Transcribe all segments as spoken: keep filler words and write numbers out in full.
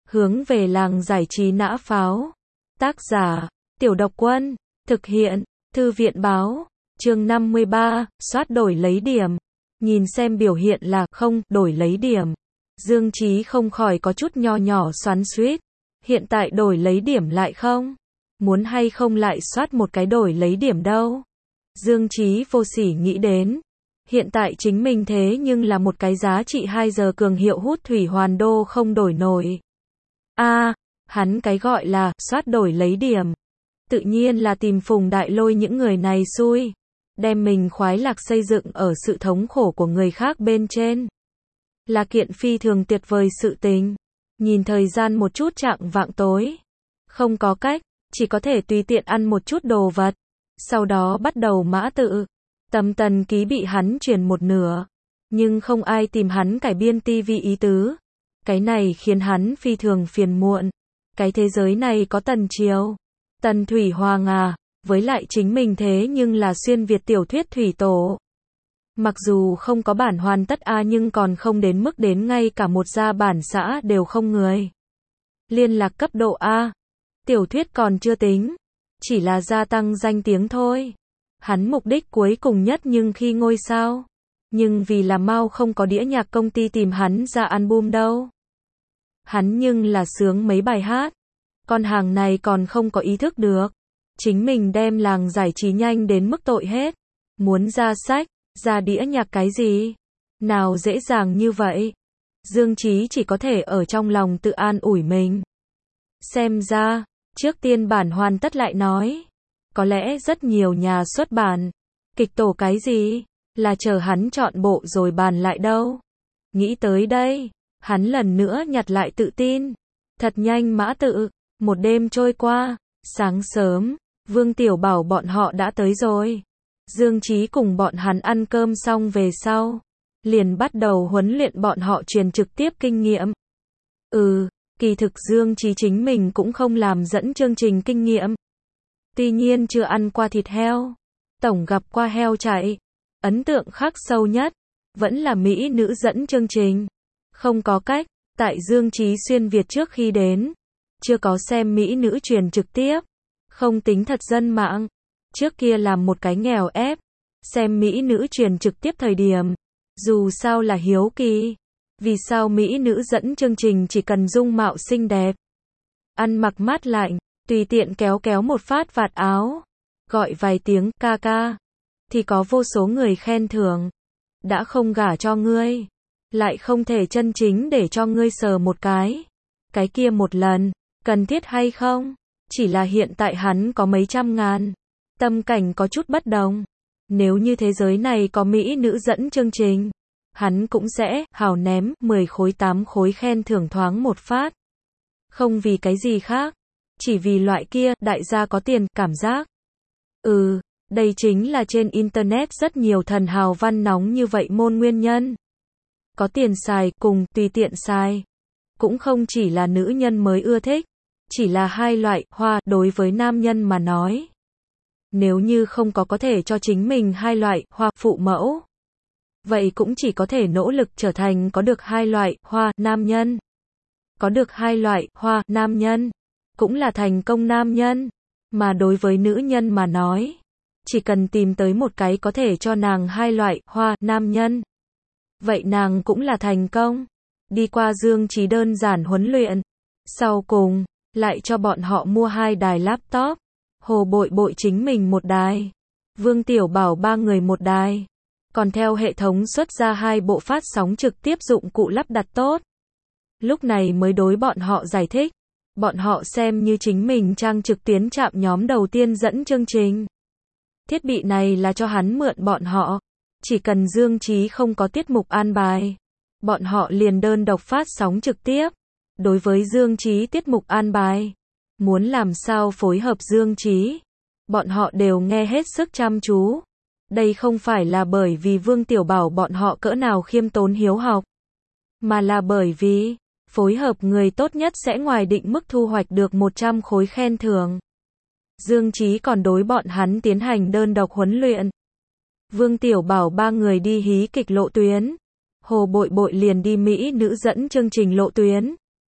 Hướng về làng giải trí nã pháo. Tác giả, Tiểu Độc Quân. Thực hiện, Thư viện báo. Chương năm mươi ba, soát đổi lấy điểm. Nhìn xem biểu hiện là không, đổi lấy điểm. Dương Chí không khỏi có chút nho nhỏ xoắn xuýt. Hiện tại đổi lấy điểm lại không? Muốn hay không lại soát một cái đổi lấy điểm đâu? Dương Chí vô sỉ nghĩ đến. Hiện tại chính mình thế nhưng là một cái giá trị hai giờ cường hiệu hút thủy hoàn đô không đổi nổi. A, à, hắn cái gọi là soát đổi lấy điểm. Tự nhiên là tìm Phùng Đại Lôi những người này xui. Đem mình khoái lạc xây dựng ở sự thống khổ của người khác bên trên. Là kiện phi thường tuyệt vời sự tình. Nhìn thời gian một chút chạng vạng tối. Không có cách, chỉ có thể tùy tiện ăn một chút đồ vật. Sau đó bắt đầu mã tự. Tâm tần ký bị hắn truyền một nửa. Nhưng không ai tìm hắn cải biên ti vi ý tứ. Cái này khiến hắn phi thường phiền muộn. Cái thế giới này có Tần Triều, Tần Thủy Hoàng à, với lại chính mình thế nhưng là xuyên Việt tiểu thuyết thủy tổ. Mặc dù không có bản hoàn tất a nhưng còn không đến mức đến ngay cả một gia bản xã đều không người. Liên lạc cấp độ A. Tiểu thuyết còn chưa tính. Chỉ là gia tăng danh tiếng thôi. Hắn mục đích cuối cùng nhất nhưng khi ngôi sao. Nhưng vì là mau không có đĩa nhạc công ty tìm hắn ra album đâu. Hắn nhưng là sướng mấy bài hát. Con hàng này còn không có ý thức được. Chính mình đem làng giải trí nhanh đến mức tội hết. Muốn ra sách, ra đĩa nhạc cái gì? Nào dễ dàng như vậy. Dương Chí chỉ có thể ở trong lòng tự an ủi mình. Xem ra, trước tiên bản hoàn tất lại nói. Có lẽ rất nhiều nhà xuất bản. Kịch tổ cái gì? Là chờ hắn chọn bộ rồi bàn lại đâu. Nghĩ tới đây, hắn lần nữa nhặt lại tự tin. Thật nhanh mã tự. Một đêm trôi qua. Sáng sớm, Vương Tiểu Bảo bọn họ đã tới rồi. Dương Chí cùng bọn hắn ăn cơm xong về sau. Liền bắt đầu huấn luyện bọn họ truyền trực tiếp kinh nghiệm. Ừ, kỳ thực Dương Chí chính mình cũng không làm dẫn chương trình kinh nghiệm. Tuy nhiên chưa ăn qua thịt heo. Tổng gặp qua heo chạy. Ấn tượng khắc sâu nhất. Vẫn là mỹ nữ dẫn chương trình. Không có cách. Tại Dương Chí xuyên Việt trước khi đến. Chưa có xem mỹ nữ truyền trực tiếp. Không tính thật dân mạng. Trước kia làm một cái nghèo ép. Xem mỹ nữ truyền trực tiếp thời điểm. Dù sao là hiếu kỳ. Vì sao mỹ nữ dẫn chương trình chỉ cần dung mạo xinh đẹp. Ăn mặc mát lạnh. Tùy tiện kéo kéo một phát vạt áo. Gọi vài tiếng ca ca. Thì có vô số người khen thưởng. Đã không gả cho ngươi. Lại không thể chân chính để cho ngươi sờ một cái. Cái kia một lần. Cần thiết hay không? Chỉ là hiện tại hắn có mấy trăm ngàn. Tâm cảnh có chút bất đồng. Nếu như thế giới này có mỹ nữ dẫn chương trình. Hắn cũng sẽ hào ném mười khối tám khối khen thưởng thoáng một phát. Không vì cái gì khác. Chỉ vì loại kia đại gia có tiền cảm giác. Ừ, đây chính là trên internet rất nhiều thần hào văn nóng như vậy môn nguyên nhân. Có tiền xài cùng tùy tiện xài. Cũng không chỉ là nữ nhân mới ưa thích. Chỉ là hai loại hoa đối với nam nhân mà nói. Nếu như không có có thể cho chính mình hai loại hoa phụ mẫu. Vậy cũng chỉ có thể nỗ lực trở thành có được hai loại hoa nam nhân. Có được hai loại hoa nam nhân. Cũng là thành công nam nhân. Mà đối với nữ nhân mà nói. Chỉ cần tìm tới một cái có thể cho nàng hai loại hoa nam nhân. Vậy nàng cũng là thành công. Đi qua Dương Chí đơn giản huấn luyện. Sau cùng, lại cho bọn họ mua hai đài laptop. Hồ Bội Bội chính mình một đài. Vương Tiểu Bảo ba người một đài. Còn theo hệ thống xuất ra hai bộ phát sóng trực tiếp dụng cụ lắp đặt tốt. Lúc này mới đối bọn họ giải thích. Bọn họ xem như chính mình trang trực tuyến chạm nhóm đầu tiên dẫn chương trình. Thiết bị này là cho hắn mượn bọn họ. Chỉ cần Dương Chí không có tiết mục an bài. Bọn họ liền đơn độc phát sóng trực tiếp. Đối với Dương Chí tiết mục an bài. Muốn làm sao phối hợp Dương Chí. Bọn họ đều nghe hết sức chăm chú. Đây không phải là bởi vì Vương Tiểu Bảo bọn họ cỡ nào khiêm tốn hiếu học. Mà là bởi vì phối hợp người tốt nhất sẽ ngoài định mức thu hoạch được một trăm khối khen thưởng. Dương Chí còn đối bọn hắn tiến hành đơn độc huấn luyện. Vương Tiểu Bảo ba người đi hí kịch lộ tuyến. Hồ Bội Bội liền đi mỹ nữ dẫn chương trình lộ tuyến.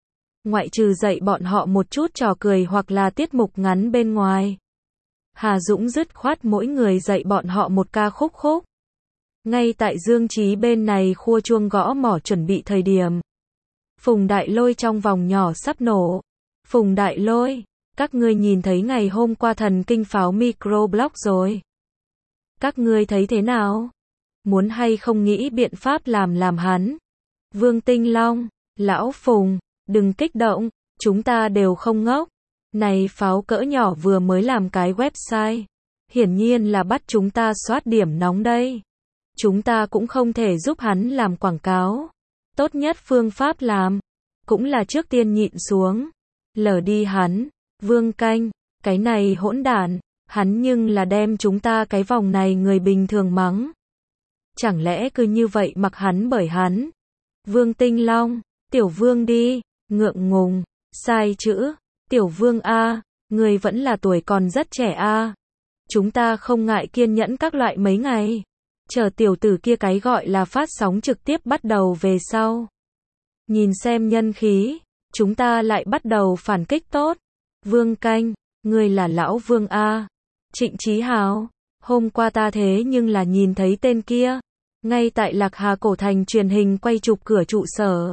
ngoại trừ dạy bọn họ một chút trò cười hoặc là tiết mục ngắn bên ngoài. Hà Dũng dứt khoát mỗi người dạy bọn họ một ca khúc khúc. Ngay tại Dương Chí bên này khua chuông gõ mỏ chuẩn bị thời điểm. Phùng Đại Lôi trong vòng nhỏ sắp nổ. Phùng Đại Lôi, các ngươi nhìn thấy ngày hôm qua thần kinh pháo microblog rồi. Các ngươi thấy thế nào? Muốn hay không nghĩ biện pháp làm làm hắn? Vương Tinh Long, Lão Phùng, đừng kích động, chúng ta đều không ngốc. Này pháo cỡ nhỏ vừa mới làm cái website. Hiển nhiên là bắt chúng ta soát điểm nóng đây. Chúng ta cũng không thể giúp hắn làm quảng cáo. Tốt nhất phương pháp làm, cũng là trước tiên nhịn xuống. Lờ đi hắn, Vương Canh, cái này hỗn đản, hắn nhưng là đem chúng ta cái vòng này người bình thường mắng. Chẳng lẽ cứ như vậy mặc hắn bởi hắn? Vương Tinh Long, Tiểu Vương đi, ngượng ngùng, sai chữ, Tiểu Vương A, người vẫn là tuổi còn rất trẻ A. Chúng ta không ngại kiên nhẫn các loại mấy ngày. Chờ tiểu tử kia cái gọi là phát sóng trực tiếp bắt đầu về sau. Nhìn xem nhân khí, chúng ta lại bắt đầu phản kích tốt. Vương Canh, người là lão Vương A. Trịnh Chí Hào, hôm qua ta thế nhưng là nhìn thấy tên kia. Ngay tại Lạc Hà cổ thành truyền hình quay chụp cửa trụ sở.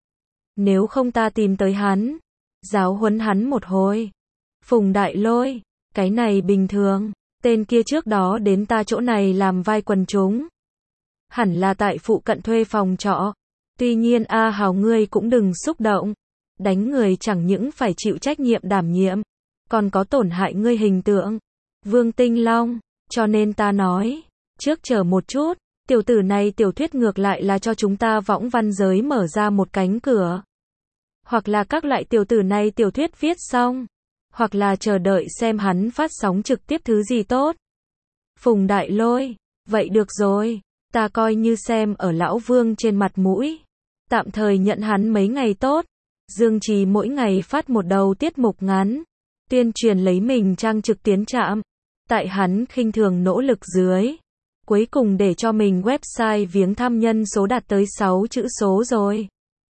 Nếu không ta tìm tới hắn, giáo huấn hắn một hồi. Phùng Đại Lôi, cái này bình thường. Tên kia trước đó đến ta chỗ này làm vai quần chúng. Hẳn là tại phụ cận thuê phòng trọ. Tuy nhiên A Hào ngươi cũng đừng xúc động. Đánh người chẳng những phải chịu trách nhiệm đảm nhiệm, còn có tổn hại ngươi hình tượng. Vương Tinh Long, cho nên ta nói, trước chờ một chút, tiểu tử này tiểu thuyết ngược lại là cho chúng ta võng văn giới mở ra một cánh cửa. Hoặc là các loại tiểu tử này tiểu thuyết viết xong. Hoặc là chờ đợi xem hắn phát sóng trực tiếp thứ gì tốt. Phùng Đại Lôi, vậy được rồi, ta coi như xem ở lão Vương trên mặt mũi. Tạm thời nhận hắn mấy ngày tốt. Dương Trì mỗi ngày phát một đầu tiết mục ngắn. Tuyên truyền lấy mình trang trực tiến trạm. Tại hắn khinh thường nỗ lực dưới. Cuối cùng để cho mình website viếng thăm nhân số đạt tới sáu chữ số rồi.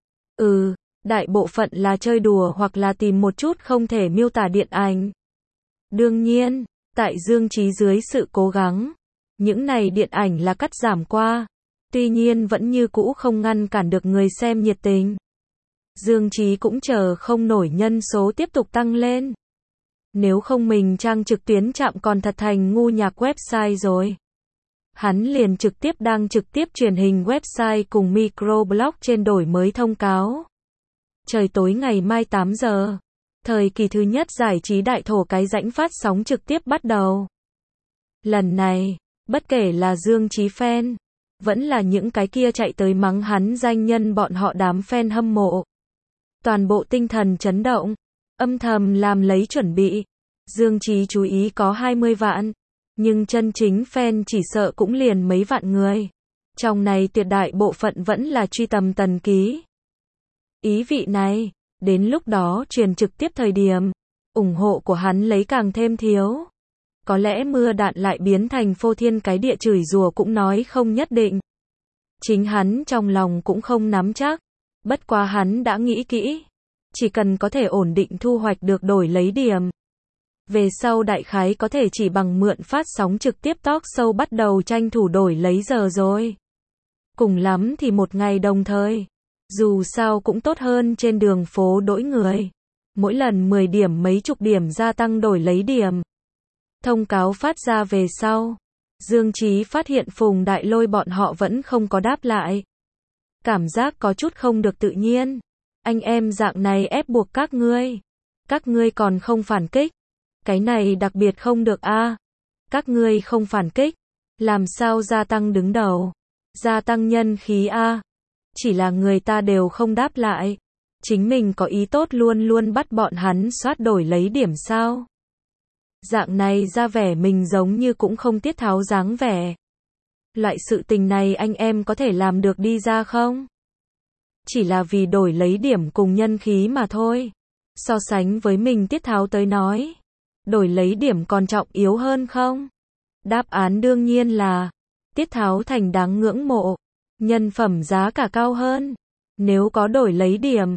Ừ. Đại bộ phận là chơi đùa hoặc là tìm một chút không thể miêu tả điện ảnh. Đương nhiên, tại Dương Chí dưới sự cố gắng, những này điện ảnh là cắt giảm qua. Tuy nhiên vẫn như cũ không ngăn cản được người xem nhiệt tình. Dương Chí cũng chờ không nổi nhân số tiếp tục tăng lên. Nếu không mình trang trực tuyến trạm còn thật thành ngu nhạc website rồi. Hắn liền trực tiếp đăng trực tiếp truyền hình website cùng microblog trên đổi mới thông cáo. Trời tối ngày mai tám giờ, thời kỳ thứ nhất giải trí đại thổ cái rãnh phát sóng trực tiếp bắt đầu. Lần này, bất kể là Dương Chí fan, vẫn là những cái kia chạy tới mắng hắn danh nhân bọn họ đám fan hâm mộ. Toàn bộ tinh thần chấn động, âm thầm làm lấy chuẩn bị. Dương Chí chú ý có hai mươi vạn, nhưng chân chính fan chỉ sợ cũng liền mấy vạn người. Trong này tuyệt đại bộ phận vẫn là truy tầm Tần Ký. Ý vị này, đến lúc đó truyền trực tiếp thời điểm, ủng hộ của hắn lấy càng thêm thiếu. Có lẽ mưa đạn lại biến thành phô thiên cái địa chửi rủa cũng nói không nhất định. Chính hắn trong lòng cũng không nắm chắc, bất quá hắn đã nghĩ kỹ. Chỉ cần có thể ổn định thu hoạch được đổi lấy điểm. Về sau đại khái có thể chỉ bằng mượn phát sóng trực tiếp talk show bắt đầu tranh thủ đổi lấy giờ rồi. Cùng lắm thì một ngày đồng thời. Dù sao cũng tốt hơn trên đường phố đổi người. Mỗi lần mười điểm mấy chục điểm gia tăng đổi lấy điểm. Thông cáo phát ra về sau. Dương Chí phát hiện Phùng Đại Lôi bọn họ vẫn không có đáp lại. Cảm giác có chút không được tự nhiên. Anh em dạng này ép buộc các ngươi. Các ngươi còn không phản kích. Cái này đặc biệt không được a. À. Các ngươi không phản kích. Làm sao gia tăng đứng đầu. Gia tăng nhân khí a. À. Chỉ là người ta đều không đáp lại. Chính mình có ý tốt luôn luôn bắt bọn hắn soát đổi lấy điểm sao. Dạng này ra vẻ mình giống như cũng không tiết tháo dáng vẻ. Loại sự tình này anh em có thể làm được đi ra không? Chỉ là vì đổi lấy điểm cùng nhân khí mà thôi. So sánh với mình tiết tháo tới nói. Đổi lấy điểm còn trọng yếu hơn không? Đáp án đương nhiên là tiết tháo thành đáng ngưỡng mộ. Nhân phẩm giá cả cao hơn. Nếu có đổi lấy điểm,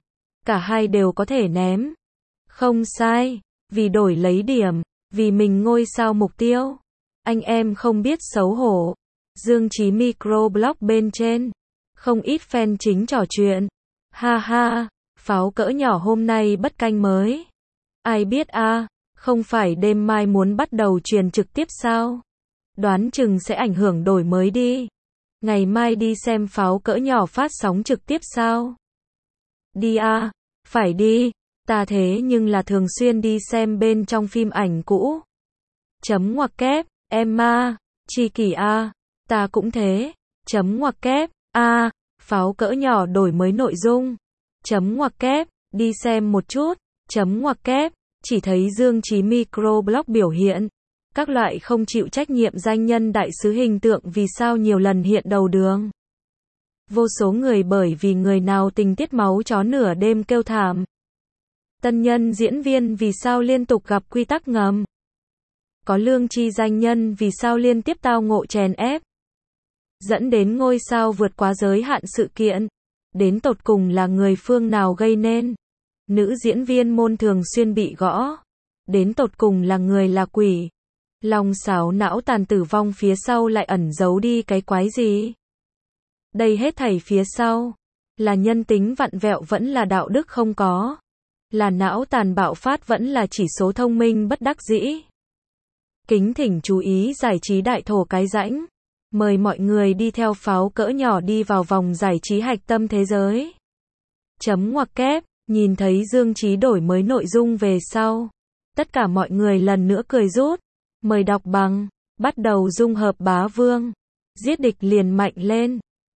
Cả hai đều có thể ném. Không sai, vì đổi lấy điểm, vì mình ngôi sao mục tiêu. Anh em không biết xấu hổ. Dương Chí microblog bên trên. Không ít fan chính trò chuyện. Ha ha, pháo cỡ nhỏ hôm nay bất canh mới. Ai biết a, à, không phải đêm mai muốn bắt đầu truyền trực tiếp sao? Đoán chừng sẽ ảnh hưởng đổi mới đi. Ngày mai đi xem pháo cỡ nhỏ phát sóng trực tiếp sao? Đi a, à, phải đi, ta thế nhưng là thường xuyên đi xem bên trong phim ảnh cũ. Chấm ngoặc kép, Emma, chi kỷ a, à, ta cũng thế. Chấm ngoặc kép, a, à, pháo cỡ nhỏ đổi mới nội dung. Chấm ngoặc kép, đi xem một chút. Chấm ngoặc kép, chỉ thấy Dương Chí microblog biểu hiện. Các loại không chịu trách nhiệm danh nhân đại sứ hình tượng vì sao nhiều lần hiện đầu đường. Vô số người bởi vì người nào tình tiết máu chó nửa đêm kêu thảm. Tân nhân diễn viên vì sao liên tục gặp quy tắc ngầm. Có lương tri danh nhân vì sao liên tiếp tao ngộ chèn ép. Dẫn đến ngôi sao vượt quá giới hạn sự kiện. Đến tột cùng là người phương nào gây nên. Nữ diễn viên môn thường xuyên bị gõ. Đến tột cùng là người là quỷ. Lòng xáo não tàn tử vong phía sau lại ẩn giấu đi cái quái gì? Đây hết thảy phía sau. Là nhân tính vặn vẹo vẫn là đạo đức không có. Là não tàn bạo phát vẫn là chỉ số thông minh bất đắc dĩ. Kính thỉnh chú ý giải trí đại thổ cái rãnh. Mời mọi người đi theo pháo cỡ nhỏ đi vào vòng giải trí hạch tâm thế giới. Chấm ngoặc kép, nhìn thấy Dương Chí đổi mới nội dung về sau. Tất cả mọi người lần nữa cười rút. Mời đọc bằng, bắt đầu dung hợp bá vương. Giết địch liền mạnh lên.